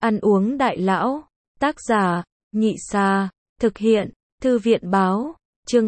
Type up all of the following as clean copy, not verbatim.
Ăn uống đại lão. Tác giả, Nhị Sa. Thực hiện, Thư viện báo. Chương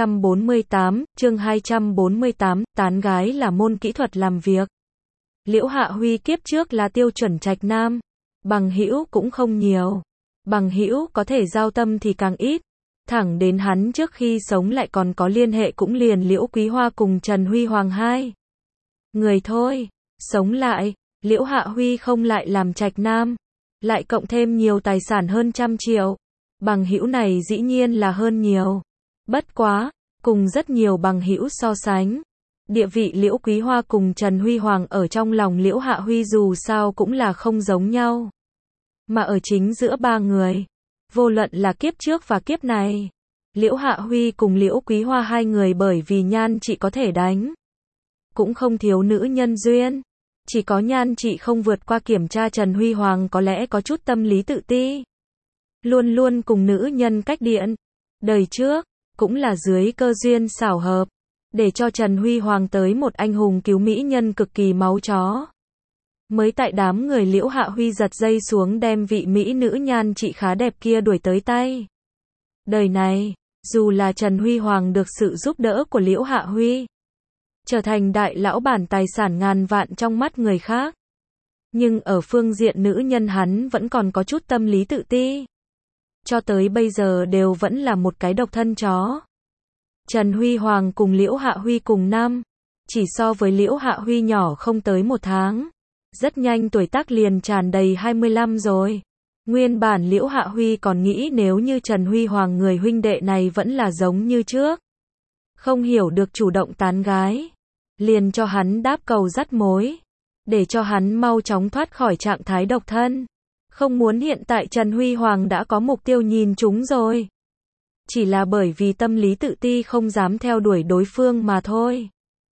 248, tán gái là môn kỹ thuật làm việc. Liễu Hạ Huy kiếp trước là tiêu chuẩn trạch nam. Bằng hữu cũng không nhiều. Bằng hữu có thể giao tâm thì càng ít. Thẳng đến hắn trước khi sống lại còn có liên hệ cũng liền Liễu Quý Hoa cùng Trần Huy Hoàng hai người thôi. Sống lại, Liễu Hạ Huy không lại làm trạch nam, lại cộng thêm nhiều tài sản hơn 100 triệu. Bằng hữu này dĩ nhiên là hơn nhiều. Bất quá, cùng rất nhiều bằng hữu so sánh, địa vị Liễu Quý Hoa cùng Trần Huy Hoàng ở trong lòng Liễu Hạ Huy dù sao cũng là không giống nhau. Mà ở chính giữa ba người, vô luận là kiếp trước và kiếp này, Liễu Hạ Huy cùng Liễu Quý Hoa hai người bởi vì nhan trị có thể đánh, cũng không thiếu nữ nhân duyên. Chỉ có nhan trị không vượt qua kiểm tra Trần Huy Hoàng có lẽ có chút tâm lý tự ti. Luôn luôn cùng nữ nhân cách điện. Đời trước, cũng là dưới cơ duyên xảo hợp, để cho Trần Huy Hoàng tới một anh hùng cứu mỹ nhân cực kỳ máu chó. Mới tại đám người Liễu Hạ Huy giật dây xuống đem vị mỹ nữ nhan trị khá đẹp kia đuổi tới tay. Đời này, dù là Trần Huy Hoàng được sự giúp đỡ của Liễu Hạ Huy, trở thành đại lão bản tài sản ngàn vạn trong mắt người khác. Nhưng ở phương diện nữ nhân hắn vẫn còn có chút tâm lý tự ti. Cho tới bây giờ đều vẫn là một cái độc thân chó. Trần Huy Hoàng cùng Liễu Hạ Huy cùng năm, chỉ so với Liễu Hạ Huy nhỏ không tới 1 tháng. Rất nhanh tuổi tác liền tràn đầy 25 rồi. Nguyên bản Liễu Hạ Huy còn nghĩ nếu như Trần Huy Hoàng người huynh đệ này vẫn là giống như trước, không hiểu được chủ động tán gái, liền cho hắn đáp cầu dắt mối, để cho hắn mau chóng thoát khỏi trạng thái độc thân. Không muốn hiện tại Trần Huy Hoàng đã có mục tiêu nhìn chúng rồi. Chỉ là bởi vì tâm lý tự ti không dám theo đuổi đối phương mà thôi.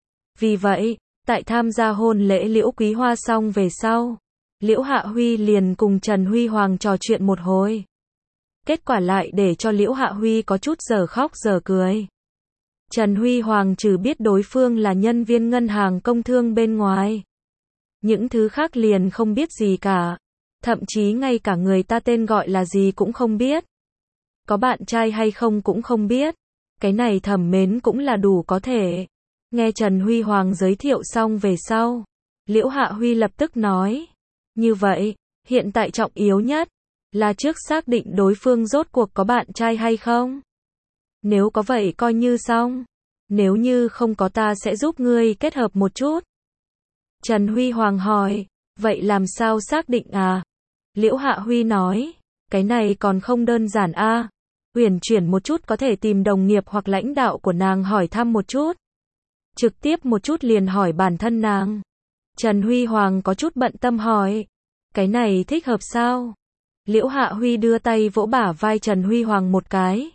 Vì vậy, tại tham gia hôn lễ Liễu Quý Hoa xong về sau, Liễu Hạ Huy liền cùng Trần Huy Hoàng trò chuyện một hồi. Kết quả lại để cho Liễu Hạ Huy có chút giờ khóc giờ cười. Trần Huy Hoàng trừ biết đối phương là nhân viên ngân hàng công thương bên ngoài, những thứ khác liền không biết gì cả. Thậm chí ngay cả người ta tên gọi là gì cũng không biết. Có bạn trai hay không cũng không biết. Cái này thầm mến cũng là đủ có thể. Nghe Trần Huy Hoàng giới thiệu xong về sau, Liễu Hạ Huy lập tức nói. Như vậy, hiện tại trọng yếu nhất là trước xác định đối phương rốt cuộc có bạn trai hay không. Nếu có vậy coi như xong. Nếu như không có ta sẽ giúp ngươi kết hợp một chút. Trần Huy Hoàng hỏi, vậy làm sao xác định à? Liễu Hạ Huy nói, cái này còn không đơn giản a. Uyển chuyển một chút có thể tìm đồng nghiệp hoặc lãnh đạo của nàng hỏi thăm một chút. Trực tiếp một chút liền hỏi bản thân nàng. Trần Huy Hoàng có chút bận tâm hỏi, cái này thích hợp sao? Liễu Hạ Huy đưa tay vỗ bả vai Trần Huy Hoàng một cái.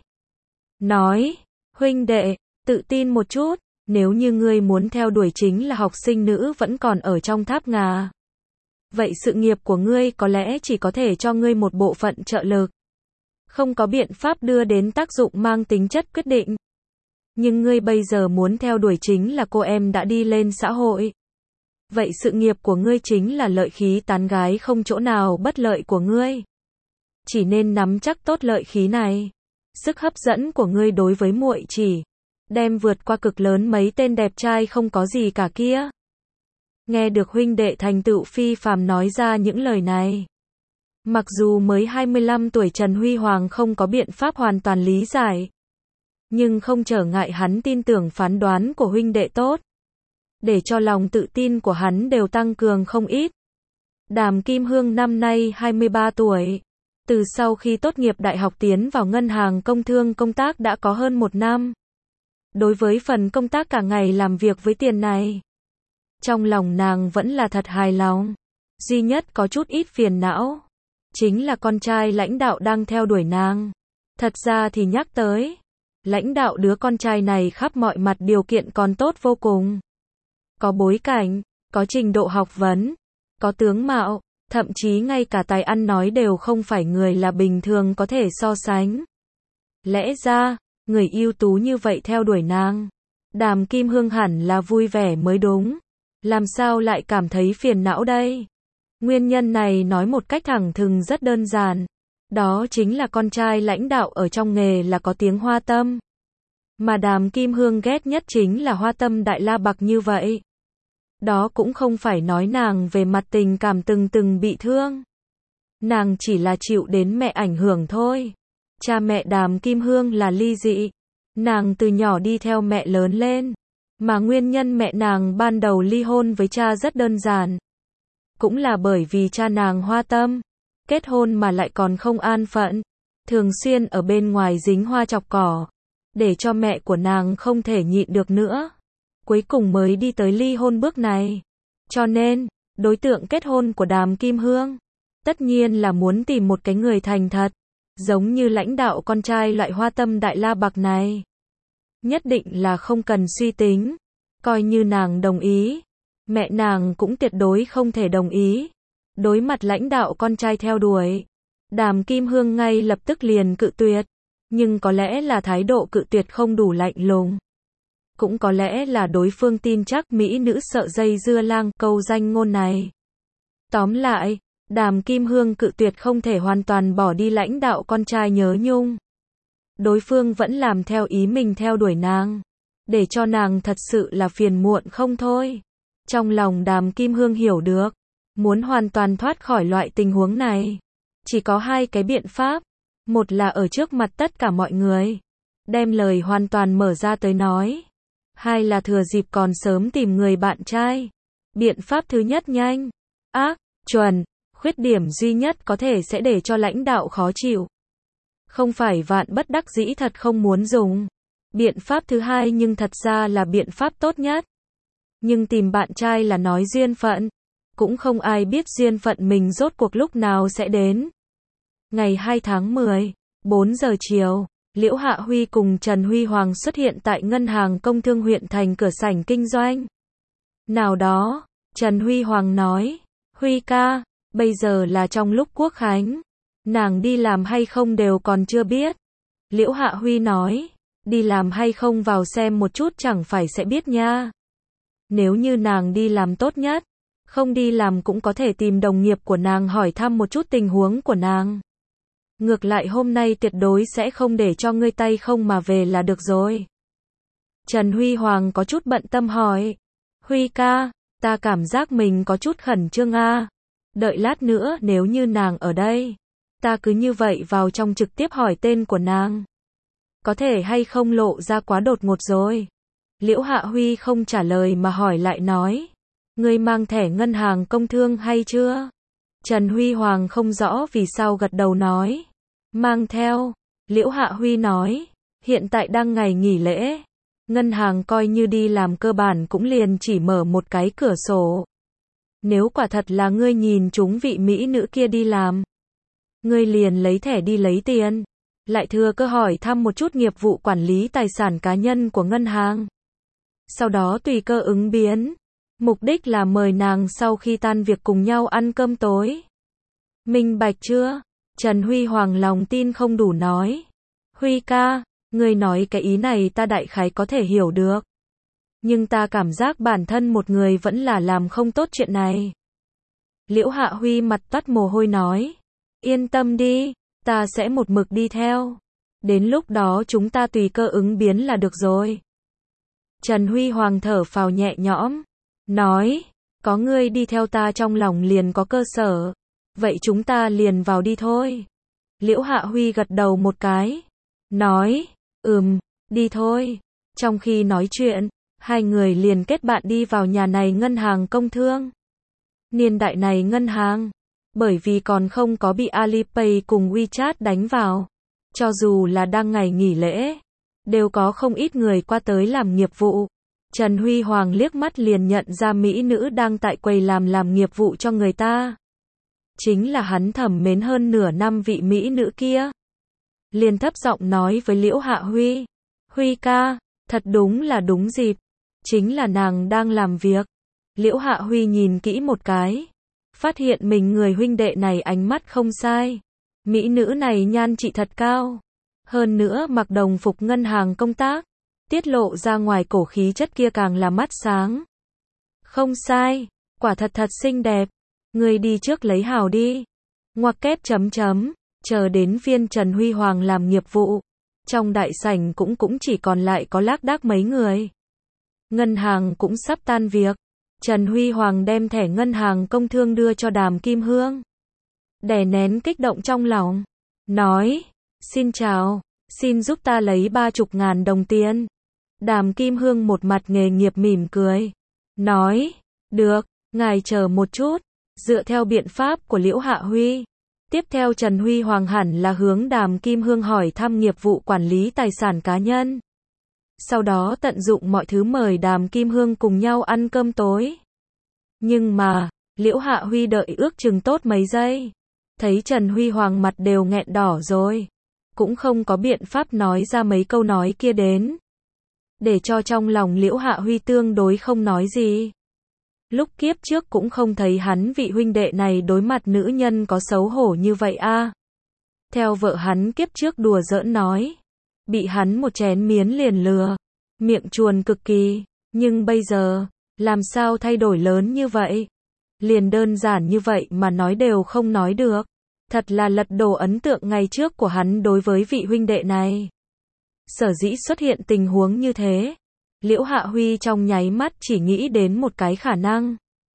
Nói, huynh đệ, tự tin một chút, nếu như ngươi muốn theo đuổi chính là học sinh nữ vẫn còn ở trong tháp ngà. Vậy sự nghiệp của ngươi có lẽ chỉ có thể cho ngươi một bộ phận trợ lực. Không có biện pháp đưa đến tác dụng mang tính chất quyết định. Nhưng ngươi bây giờ muốn theo đuổi chính là cô em đã đi lên xã hội. Vậy sự nghiệp của ngươi chính là lợi khí tán gái không chỗ nào bất lợi của ngươi. Chỉ nên nắm chắc tốt lợi khí này. Sức hấp dẫn của ngươi đối với muội chỉ đem vượt qua cực lớn mấy tên đẹp trai không có gì cả kia. Nghe được huynh đệ thành tựu phi phàm nói ra những lời này. Mặc dù mới 25 tuổi Trần Huy Hoàng không có biện pháp hoàn toàn lý giải. Nhưng không trở ngại hắn tin tưởng phán đoán của huynh đệ tốt. Để cho lòng tự tin của hắn đều tăng cường không ít. Đàm Kim Hương năm nay 23 tuổi. Từ sau khi tốt nghiệp đại học tiến vào ngân hàng công thương công tác đã có hơn 1 năm. Đối với phần công tác cả ngày làm việc với tiền này, trong lòng nàng vẫn là thật hài lòng. Duy nhất có chút ít phiền não, chính là con trai lãnh đạo đang theo đuổi nàng. Thật ra thì nhắc tới, lãnh đạo đứa con trai này khắp mọi mặt điều kiện còn tốt vô cùng. Có bối cảnh, có trình độ học vấn, có tướng mạo, thậm chí ngay cả tài ăn nói đều không phải người là bình thường có thể so sánh. Lẽ ra, người ưu tú như vậy theo đuổi nàng, Đàm Kim Hương hẳn là vui vẻ mới đúng. Làm sao lại cảm thấy phiền não đây? Nguyên nhân này nói một cách thẳng thừng rất đơn giản. Đó chính là con trai lãnh đạo ở trong nghề là có tiếng hoa tâm. Mà Đàm Kim Hương ghét nhất chính là hoa tâm Đại La Bạc như vậy. Đó cũng không phải nói nàng về mặt tình cảm từng bị thương. Nàng chỉ là chịu đến mẹ ảnh hưởng thôi. Cha mẹ Đàm Kim Hương là ly dị. Nàng từ nhỏ đi theo mẹ lớn lên. Mà nguyên nhân mẹ nàng ban đầu ly hôn với cha rất đơn giản. Cũng là bởi vì cha nàng hoa tâm. Kết hôn mà lại còn không an phận. Thường xuyên ở bên ngoài dính hoa chọc cỏ. Để cho mẹ của nàng không thể nhịn được nữa. Cuối cùng mới đi tới ly hôn bước này. Cho nên, đối tượng kết hôn của Đàm Kim Hương tất nhiên là muốn tìm một cái người thành thật. Giống như lãnh đạo con trai loại hoa tâm Đại La Bạc này. Nhất định là không cần suy tính. Coi như nàng đồng ý. Mẹ nàng cũng tuyệt đối không thể đồng ý. Đối mặt lãnh đạo con trai theo đuổi. Đàm Kim Hương ngay lập tức liền cự tuyệt. Nhưng có lẽ là thái độ cự tuyệt không đủ lạnh lùng. Cũng có lẽ là đối phương tin chắc mỹ nữ sợ dây dưa lang câu danh ngôn này. Tóm lại, Đàm Kim Hương cự tuyệt không thể hoàn toàn bỏ đi lãnh đạo con trai nhớ nhung. Đối phương vẫn làm theo ý mình theo đuổi nàng. Để cho nàng thật sự là phiền muộn không thôi. Trong lòng Đàm Kim Hương hiểu được. Muốn hoàn toàn thoát khỏi loại tình huống này. Chỉ có hai cái biện pháp. Một là ở trước mặt tất cả mọi người. Đem lời hoàn toàn mở ra tới nói. Hai là thừa dịp còn sớm tìm người bạn trai. Biện pháp thứ nhất nhanh, ác, chuẩn. Khuyết điểm duy nhất có thể sẽ để cho lãnh đạo khó chịu. Không phải vạn bất đắc dĩ thật không muốn dùng. Biện pháp thứ hai nhưng thật ra là biện pháp tốt nhất. Nhưng tìm bạn trai là nói duyên phận. Cũng không ai biết duyên phận mình rốt cuộc lúc nào sẽ đến. Ngày 2 tháng 10, 4 giờ chiều, Liễu Hạ Huy cùng Trần Huy Hoàng xuất hiện tại Ngân hàng Công thương huyện thành cửa sảnh kinh doanh. Nào đó, Trần Huy Hoàng nói, Huy ca, bây giờ là trong lúc quốc khánh. Nàng đi làm hay không đều còn chưa biết. Liễu Hạ Huy nói, đi làm hay không vào xem một chút chẳng phải sẽ biết nha. Nếu như nàng đi làm tốt nhất, không đi làm cũng có thể tìm đồng nghiệp của nàng hỏi thăm một chút tình huống của nàng. Ngược lại hôm nay tuyệt đối sẽ không để cho ngươi tay không mà về là được rồi. Trần Huy Hoàng có chút bận tâm hỏi, Huy ca, ta cảm giác mình có chút khẩn trương a. Đợi lát nữa nếu như nàng ở đây, ta cứ như vậy vào trong trực tiếp hỏi tên của nàng. Có thể hay không lộ ra quá đột ngột rồi. Liễu Hạ Huy không trả lời mà hỏi lại nói, ngươi mang thẻ ngân hàng công thương hay chưa? Trần Huy Hoàng không rõ vì sao gật đầu nói, mang theo. Liễu Hạ Huy nói, hiện tại đang ngày nghỉ lễ. Ngân hàng coi như đi làm cơ bản cũng liền chỉ mở một cái cửa sổ. Nếu quả thật là ngươi nhìn chúng vị mỹ nữ kia đi làm, ngươi liền lấy thẻ đi lấy tiền. Lại thừa cơ hỏi thăm một chút nghiệp vụ quản lý tài sản cá nhân của ngân hàng. Sau đó tùy cơ ứng biến. Mục đích là mời nàng sau khi tan việc cùng nhau ăn cơm tối. Minh bạch chưa? Trần Huy Hoàng lòng tin không đủ nói. Huy ca, ngươi nói cái ý này ta đại khái có thể hiểu được. Nhưng ta cảm giác bản thân một người vẫn là làm không tốt chuyện này. Liễu Hạ Huy mặt toát mồ hôi nói. Yên tâm đi, ta sẽ một mực đi theo. Đến lúc đó chúng ta tùy cơ ứng biến là được rồi. Trần Huy Hoàng thở phào nhẹ nhõm. Nói, có ngươi đi theo ta trong lòng liền có cơ sở. Vậy chúng ta liền vào đi thôi. Liễu Hạ Huy gật đầu một cái. Nói, đi thôi. Trong khi nói chuyện, hai người liền kết bạn đi vào nhà này ngân hàng công thương. Niên đại này ngân hàng, bởi vì còn không có bị Alipay cùng WeChat đánh vào. Cho dù là đang ngày nghỉ lễ, đều có không ít người qua tới làm nghiệp vụ. Trần Huy Hoàng liếc mắt liền nhận ra mỹ nữ đang tại quầy làm nghiệp vụ cho người ta. Chính là hắn thầm mến hơn nửa năm vị mỹ nữ kia. Liền thấp giọng nói với Liễu Hạ Huy. Huy ca, thật đúng là đúng dịp. Chính là nàng đang làm việc. Liễu Hạ Huy nhìn kỹ một cái. Phát hiện mình người huynh đệ này ánh mắt không sai. Mỹ nữ này nhan trị thật cao. Hơn nữa mặc đồng phục ngân hàng công tác. Tiết lộ ra ngoài cổ khí chất kia càng là mắt sáng. Không sai, quả thật xinh đẹp. Ngươi đi trước lấy hào đi. Ngoặc kép chấm chấm. Chờ đến phiên Trần Huy Hoàng làm nghiệp vụ. Trong đại sảnh cũng chỉ còn lại có lác đác mấy người. Ngân hàng cũng sắp tan việc. Trần Huy Hoàng đem thẻ ngân hàng công thương đưa cho Đàm Kim Hương. Đè nén kích động trong lòng. Nói, xin chào, xin giúp ta lấy 30.000 đồng tiền. Đàm Kim Hương một mặt nghề nghiệp mỉm cười. Nói, được, ngài chờ một chút. Dựa theo biện pháp của Liễu Hạ Huy. Tiếp theo Trần Huy Hoàng hẳn là hướng Đàm Kim Hương hỏi thăm nghiệp vụ quản lý tài sản cá nhân. Sau đó tận dụng mọi thứ mời Đàm Kim Hương cùng nhau ăn cơm tối. Nhưng mà, Liễu Hạ Huy đợi ước chừng tốt mấy giây. Thấy Trần Huy Hoàng mặt đều nghẹn đỏ rồi. Cũng không có biện pháp nói ra mấy câu nói kia đến. Để cho trong lòng Liễu Hạ Huy tương đối không nói gì. Lúc kiếp trước cũng không thấy hắn vị huynh đệ này đối mặt nữ nhân có xấu hổ như vậy a. Theo vợ hắn kiếp trước đùa giỡn nói. Bị hắn một chén miến liền lừa. Miệng chuồn cực kỳ. Nhưng bây giờ, làm sao thay đổi lớn như vậy? Liền đơn giản như vậy mà nói đều không nói được. Thật là lật đổ ấn tượng ngày trước của hắn đối với vị huynh đệ này. Sở dĩ xuất hiện tình huống như thế. Liễu Hạ Huy trong nháy mắt chỉ nghĩ đến một cái khả năng.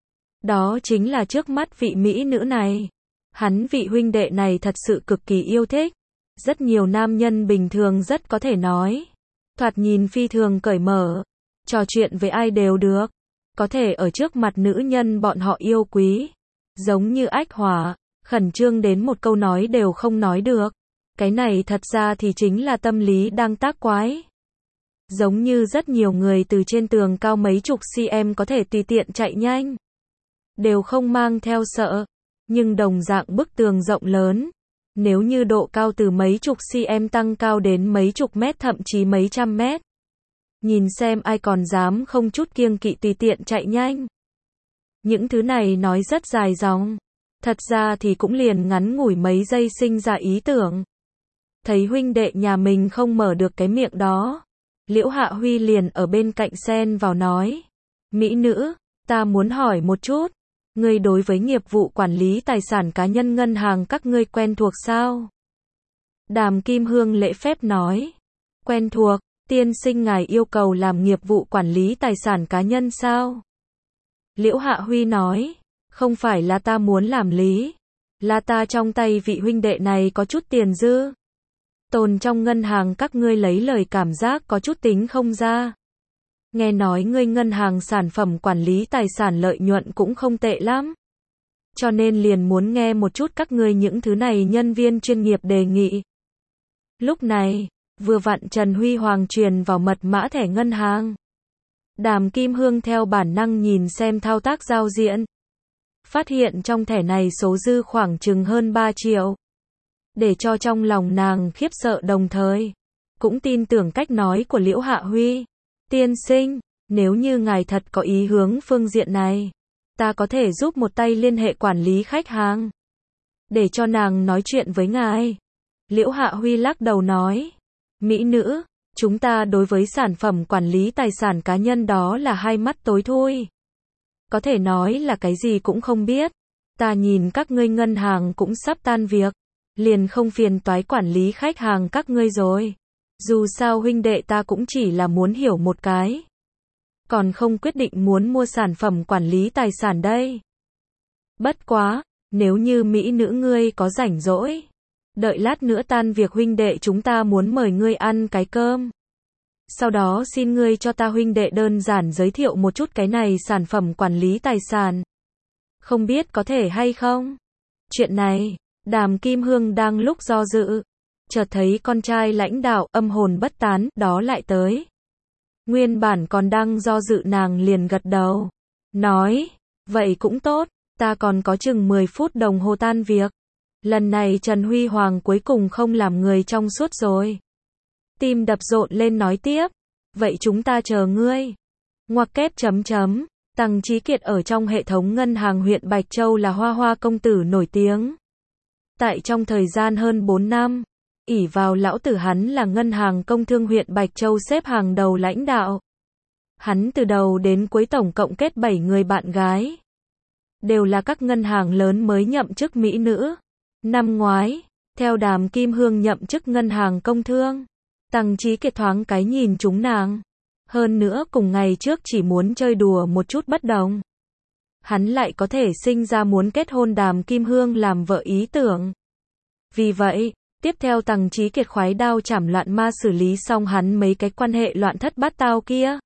Đó chính là trước mắt vị mỹ nữ này. Hắn vị huynh đệ này thật sự cực kỳ yêu thích. Rất nhiều nam nhân bình thường rất có thể nói. Thoạt nhìn phi thường cởi mở. Trò chuyện với ai đều được. Có thể ở trước mặt nữ nhân bọn họ yêu quý. Giống như ách hỏa. Khẩn trương đến một câu nói đều không nói được. Cái này thật ra thì chính là tâm lý đang tác quái. Giống như rất nhiều người từ trên tường cao mấy chục cm có thể tùy tiện chạy nhanh. Đều không mang theo sợ. Nhưng đồng dạng bức tường rộng lớn. Nếu như độ cao từ mấy chục cm tăng cao đến mấy chục mét thậm chí mấy trăm mét. Nhìn xem ai còn dám không chút kiêng kỵ tùy tiện chạy nhanh. Những thứ này nói rất dài dòng. Thật ra thì cũng liền ngắn ngủi mấy giây sinh ra ý tưởng. Thấy huynh đệ nhà mình không mở được cái miệng đó. Liễu Hạ Huy liền ở bên cạnh xen vào nói. Mỹ nữ, ta muốn hỏi một chút. Ngươi đối với nghiệp vụ quản lý tài sản cá nhân ngân hàng các ngươi quen thuộc sao? Đàm Kim Hương lễ phép nói. Quen thuộc, tiên sinh ngài yêu cầu làm nghiệp vụ quản lý tài sản cá nhân sao? Liễu Hạ Huy nói. Không phải là ta muốn làm lý. Là ta trong tay vị huynh đệ này có chút tiền dư. Tồn trong ngân hàng các ngươi lấy lời cảm giác có chút tính không ra. Nghe nói ngươi ngân hàng sản phẩm quản lý tài sản lợi nhuận cũng không tệ lắm. Cho nên liền muốn nghe một chút các ngươi những thứ này nhân viên chuyên nghiệp đề nghị. Lúc này, vừa vặn Trần Huy Hoàng truyền vào mật mã thẻ ngân hàng. Đàm Kim Hương theo bản năng nhìn xem thao tác giao diện. Phát hiện trong thẻ này số dư khoảng chừng hơn 3 triệu. Để cho trong lòng nàng khiếp sợ đồng thời. Cũng tin tưởng cách nói của Liễu Hạ Huy. Tiên sinh, nếu như ngài thật có ý hướng phương diện này. Ta có thể giúp một tay liên hệ quản lý khách hàng. Để cho nàng nói chuyện với ngài. Liễu Hạ Huy lắc đầu nói. Mỹ nữ, chúng ta đối với sản phẩm quản lý tài sản cá nhân đó là hai mắt tối thui. Có thể nói là cái gì cũng không biết. Ta nhìn các ngươi ngân hàng cũng sắp tan việc. Liền không phiền toái quản lý khách hàng các ngươi rồi. Dù sao huynh đệ ta cũng chỉ là muốn hiểu một cái. Còn không quyết định muốn mua sản phẩm quản lý tài sản đây. Bất quá, nếu như mỹ nữ ngươi có rảnh rỗi. Đợi lát nữa tan việc huynh đệ chúng ta muốn mời ngươi ăn cái cơm. Sau đó xin ngươi cho ta huynh đệ đơn giản giới thiệu một chút cái này sản phẩm quản lý tài sản. Không biết có thể hay không? Chuyện này, Đàm Kim Hương đang lúc do dự. Chợt thấy con trai lãnh đạo âm hồn bất tán đó lại tới. Nguyên bản còn đang do dự nàng liền gật đầu. Nói, vậy cũng tốt, ta còn có chừng 10 phút đồng hồ tan việc. Lần này Trần Huy Hoàng cuối cùng không làm người trong suốt rồi. Tim đập rộn lên nói tiếp. Vậy chúng ta chờ ngươi. Ngoặc kép chấm chấm. Tăng Chí Kiệt ở trong hệ thống ngân hàng huyện Bạch Châu là hoa hoa công tử nổi tiếng. Tại trong thời gian hơn 4 năm, ỷ vào lão tử hắn là ngân hàng công thương huyện Bạch Châu xếp hàng đầu lãnh đạo. Hắn từ đầu đến cuối tổng cộng kết 7 người bạn gái. đều là các ngân hàng lớn mới nhậm chức mỹ nữ. Năm ngoái, theo Đàm Kim Hương nhậm chức ngân hàng công thương, Tăng Chí Kiệt thoáng cái nhìn trúng nàng. Hơn nữa cùng ngày trước chỉ muốn chơi đùa một chút bất đồng. Hắn lại có thể sinh ra muốn kết hôn Đàm Kim Hương làm vợ ý tưởng. Vì vậy, tiếp theo Tăng Chí Kiệt khoái đao chảm loạn ma xử lý xong hắn mấy cái quan hệ loạn thất bát tao kia.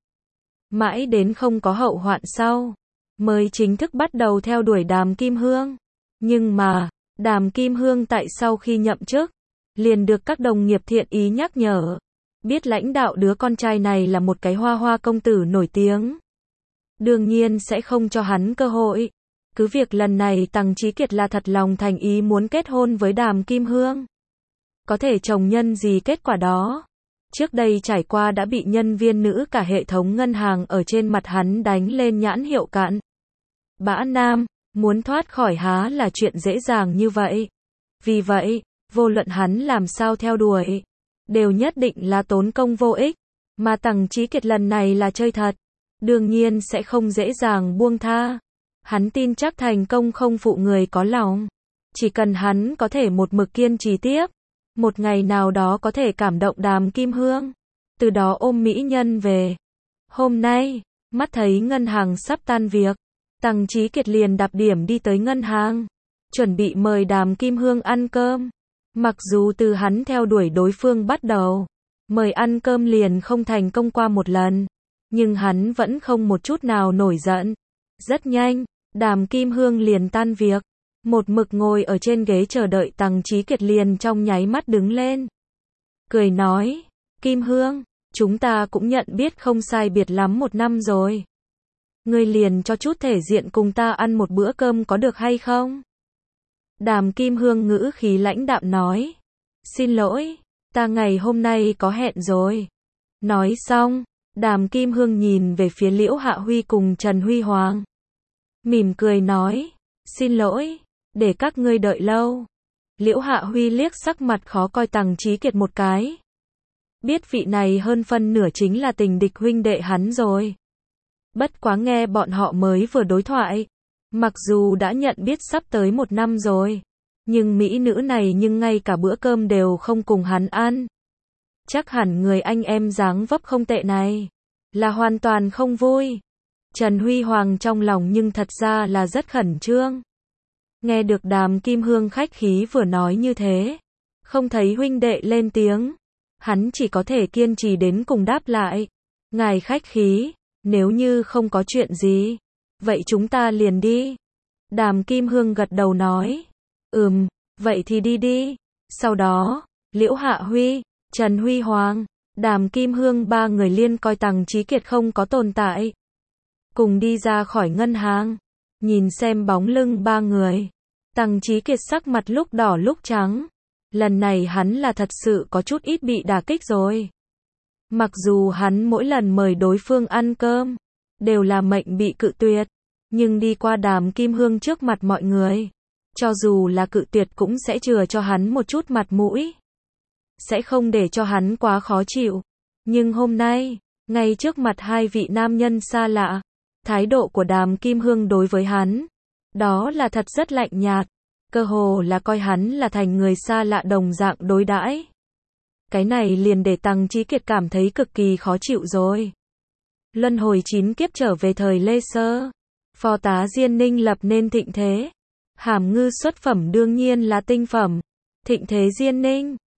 Mãi đến không có hậu hoạn sau, mới chính thức bắt đầu theo đuổi Đàm Kim Hương. Nhưng mà, Đàm Kim Hương tại sau khi nhậm chức, liền được các đồng nghiệp thiện ý nhắc nhở. Biết lãnh đạo đứa con trai này là một cái hoa hoa công tử nổi tiếng. Đương nhiên sẽ không cho hắn cơ hội. Cứ việc lần này Tăng Chí Kiệt là thật lòng thành ý muốn kết hôn với Đàm Kim Hương. Có thể trồng nhân gì kết quả đó. Trước đây trải qua đã bị nhân viên nữ cả hệ thống ngân hàng ở trên mặt hắn đánh lên nhãn hiệu cạn bã nam, muốn thoát khỏi há là chuyện dễ dàng như vậy. Vì vậy, vô luận hắn làm sao theo đuổi, đều nhất định là tốn công vô ích. Mà Tăng Chí Kiệt lần này là chơi thật, đương nhiên sẽ không dễ dàng buông tha. Hắn tin chắc thành công không phụ người có lòng. Chỉ cần hắn có thể một mực kiên trì tiếp, một ngày nào đó có thể cảm động Đàm Kim Hương, từ đó ôm mỹ nhân về. Hôm nay, mắt thấy ngân hàng sắp tan việc, Tăng Chí Kiệt liền đạp điểm đi tới ngân hàng, chuẩn bị mời Đàm Kim Hương ăn cơm. Mặc dù từ hắn theo đuổi đối phương bắt đầu, mời ăn cơm liền không thành công qua một lần, nhưng hắn vẫn không một chút nào nổi giận. Rất nhanh, Đàm Kim Hương liền tan việc, một mực ngồi ở trên ghế chờ đợi Tăng Chí Kiệt liền trong nháy mắt đứng lên. Cười nói, Kim Hương, chúng ta cũng nhận biết không sai biệt lắm 1 năm rồi. Ngươi liền cho chút thể diện cùng ta ăn một bữa cơm có được hay không? Đàm Kim Hương ngữ khí lãnh đạm nói, xin lỗi, ta ngày hôm nay có hẹn rồi. Nói xong, Đàm Kim Hương nhìn về phía Liễu Hạ Huy cùng Trần Huy Hoàng. Mỉm cười nói, xin lỗi, để các ngươi đợi lâu. Liễu Hạ Huy liếc sắc mặt khó coi Tăng Chí Kiệt một cái. Biết vị này hơn phân nửa chính là tình địch huynh đệ hắn rồi. Bất quá nghe bọn họ mới vừa đối thoại. Mặc dù đã nhận biết sắp tới 1 năm rồi, nhưng mỹ nữ này nhưng ngay cả bữa cơm đều không cùng hắn ăn. Chắc hẳn người anh em dáng vóc không tệ này là hoàn toàn không vui. Trần Huy Hoàng trong lòng nhưng thật ra là rất khẩn trương. Nghe được Đàm Kim Hương khách khí vừa nói như thế, không thấy huynh đệ lên tiếng, hắn chỉ có thể kiên trì đến cùng đáp lại. Ngài khách khí, nếu như không có chuyện gì, vậy chúng ta liền đi. Đàm Kim Hương gật đầu nói, vậy thì đi đi. Sau đó, Liễu Hạ Huy, Trần Huy Hoàng, Đàm Kim Hương 3 người liên coi Tăng Chí Kiệt không có tồn tại. Cùng đi ra khỏi ngân hàng, nhìn xem bóng lưng 3 người. Tăng Chí Kiệt sắc mặt lúc đỏ lúc trắng. Lần này hắn là thật sự có chút ít bị đả kích rồi. Mặc dù hắn mỗi lần mời đối phương ăn cơm, đều là mệnh bị cự tuyệt. Nhưng đi qua Đàm Kim Hương trước mặt mọi người, cho dù là cự tuyệt cũng sẽ chừa cho hắn một chút mặt mũi. Sẽ không để cho hắn quá khó chịu. Nhưng hôm nay, ngay trước mặt 2 vị nam nhân xa lạ, thái độ của Đàm Kim Hương đối với hắn, đó là thật rất lạnh nhạt. Cơ hồ là coi hắn là thành người xa lạ đồng dạng đối đãi. Cái này liền để Tăng Chí Kiệt cảm thấy cực kỳ khó chịu rồi. Luân hồi 9 kiếp trở về thời Lê Sơ, phò tá Diên Ninh lập nên thịnh thế. Hàm ngư xuất phẩm đương nhiên là tinh phẩm. Thịnh thế Diên Ninh